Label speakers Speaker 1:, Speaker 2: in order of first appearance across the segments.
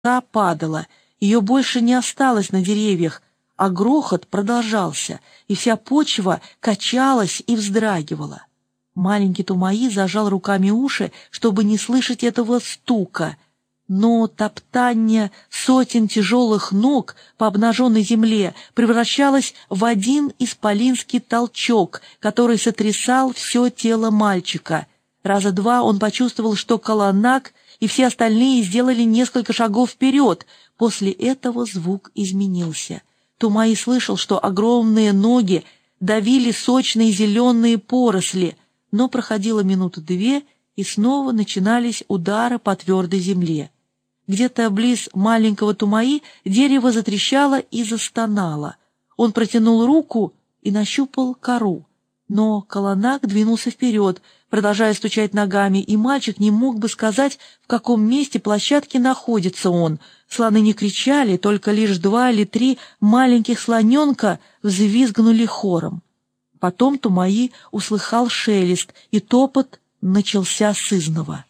Speaker 1: падала, ее больше не осталось на деревьях, а грохот продолжался, и вся почва качалась и вздрагивала. Маленький Тумаи зажал руками уши, чтобы не слышать этого стука, но топтание сотен тяжелых ног по обнаженной земле превращалось в один исполинский толчок, который сотрясал все тело мальчика. Раза два он почувствовал, что Каланак и все остальные сделали несколько шагов вперед. После этого звук изменился. Тумаи слышал, что огромные ноги давили сочные зеленые поросли, но проходило минуты две, и снова начинались удары по твердой земле. Где-то близ маленького Тумаи дерево затрещало и застонало. Он протянул руку и нащупал кору, но Каланак двинулся вперед, продолжая стучать ногами, и мальчик не мог бы сказать, в каком месте площадки находится он. Слоны не кричали, только лишь 2 или 3 маленьких слоненка взвизгнули хором. Потом Тумаи услыхал шелест, и топот начался сызнова.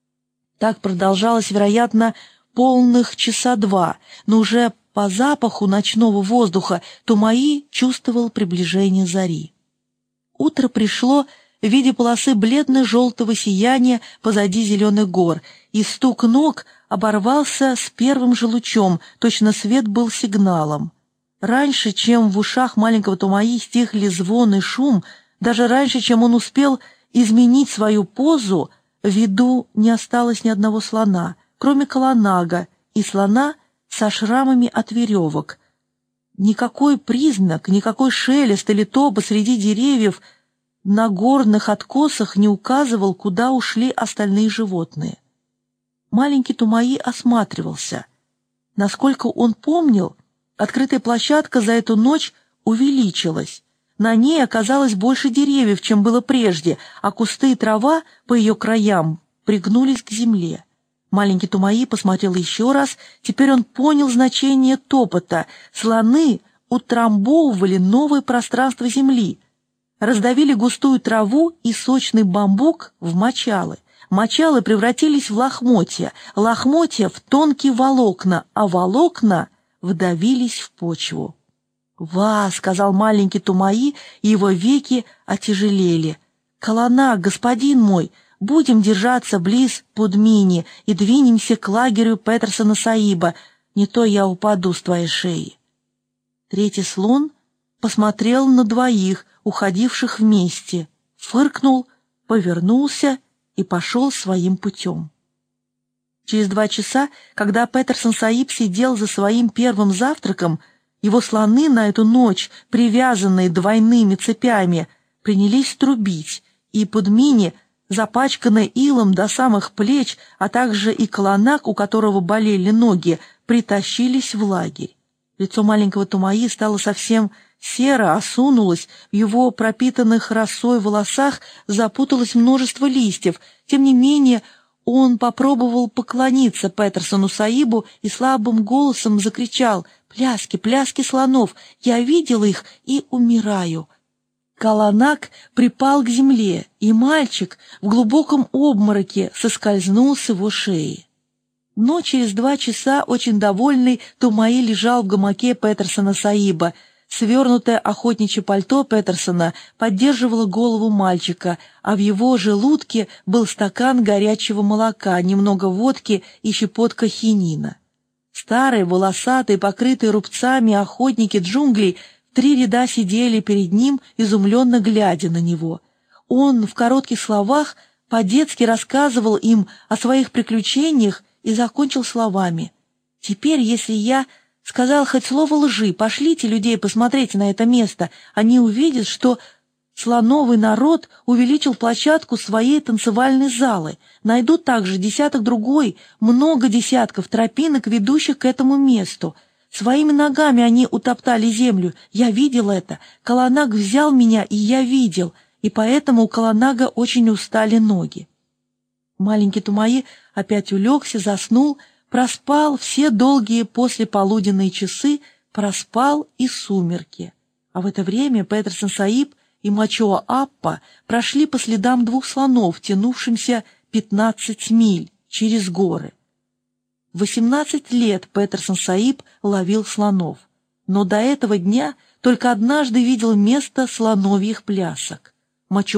Speaker 1: Так продолжалось, вероятно, полных часа 2, но уже по запаху ночного воздуха Тумаи чувствовал приближение зари. Утро пришло в виде полосы бледно-желтого сияния позади зеленых гор, и стук ног оборвался с первым же лучом, точно свет был сигналом. Раньше, чем в ушах маленького Тумаи стихли звон и шум, даже раньше, чем он успел изменить свою позу, в виду не осталось ни одного слона, кроме Каланага и слона со шрамами от веревок. Никакой признак, никакой шелест или топот среди деревьев на горных откосах не указывал, куда ушли остальные животные. Маленький Тумаи осматривался. Насколько он помнил, открытая площадка за эту ночь увеличилась. На ней оказалось больше деревьев, чем было прежде, а кусты и трава по ее краям пригнулись к земле. Маленький Тумаи посмотрел еще раз, теперь он понял значение топота. Слоны утрамбовывали новое пространство земли, раздавили густую траву и сочный бамбук в мочалы. Мочалы превратились в лохмотья, лохмотья в тонкие волокна, а волокна вдавились в почву. «Ва!» — сказал маленький Тумаи, и его веки отяжелели. «Каланак, господин мой, будем держаться близ Пудмини и двинемся к лагерю Петерсона Саиба, не то я упаду с твоей шеи». Третий слон посмотрел на двоих, уходивших вместе, фыркнул, повернулся и пошел своим путем. Через 2 часа, когда Петерсон Саиб сидел за своим первым завтраком, его слоны на эту ночь, привязанные двойными цепями, принялись трубить, и Пудмини, запачканная илом до самых плеч, а также и Каланак, у которого болели ноги, притащились в лагерь. Лицо маленького Тумаи стало совсем серо, осунулось, в его пропитанных росой волосах запуталось множество листьев. Тем не менее, он попробовал поклониться Петерсону Саибу и слабым голосом закричал: «Пляски, пляски слонов! Я видел их и умираю!» Каланак припал к земле, и мальчик в глубоком обмороке соскользнул с его шеи. Но через 2 часа, очень довольный, Тумаи лежал в гамаке Петерсона Саиба. Свернутое охотничье пальто Петерсона поддерживало голову мальчика, а в его желудке был стакан горячего молока, немного водки и щепотка хинина. Старые, волосатые, покрытые рубцами охотники джунглей в 3 ряда сидели перед ним, изумленно глядя на него. Он в коротких словах по-детски рассказывал им о своих приключениях и закончил словами: «Теперь, если я сказал хоть слово лжи, пошлите людей посмотреть на это место. Они увидят, что слоновый народ увеличил площадку своей танцевальной залы. Найдут также десяток-другой, много десятков тропинок, ведущих к этому месту. Своими ногами они утоптали землю. Я видел это. Каланак взял меня, и я видел. И поэтому у Каланага очень устали ноги». Маленький Тумаи опять улегся, заснул, проспал все долгие послеполуденные часы, проспал и сумерки. А в это время Петерсон Саиб и Мачоа Аппа прошли по следам 2 слонов, тянувшимся 15 миль через горы. В 18 лет Петерсон Саиб ловил слонов, но до этого дня только однажды видел место слоновьих плясок.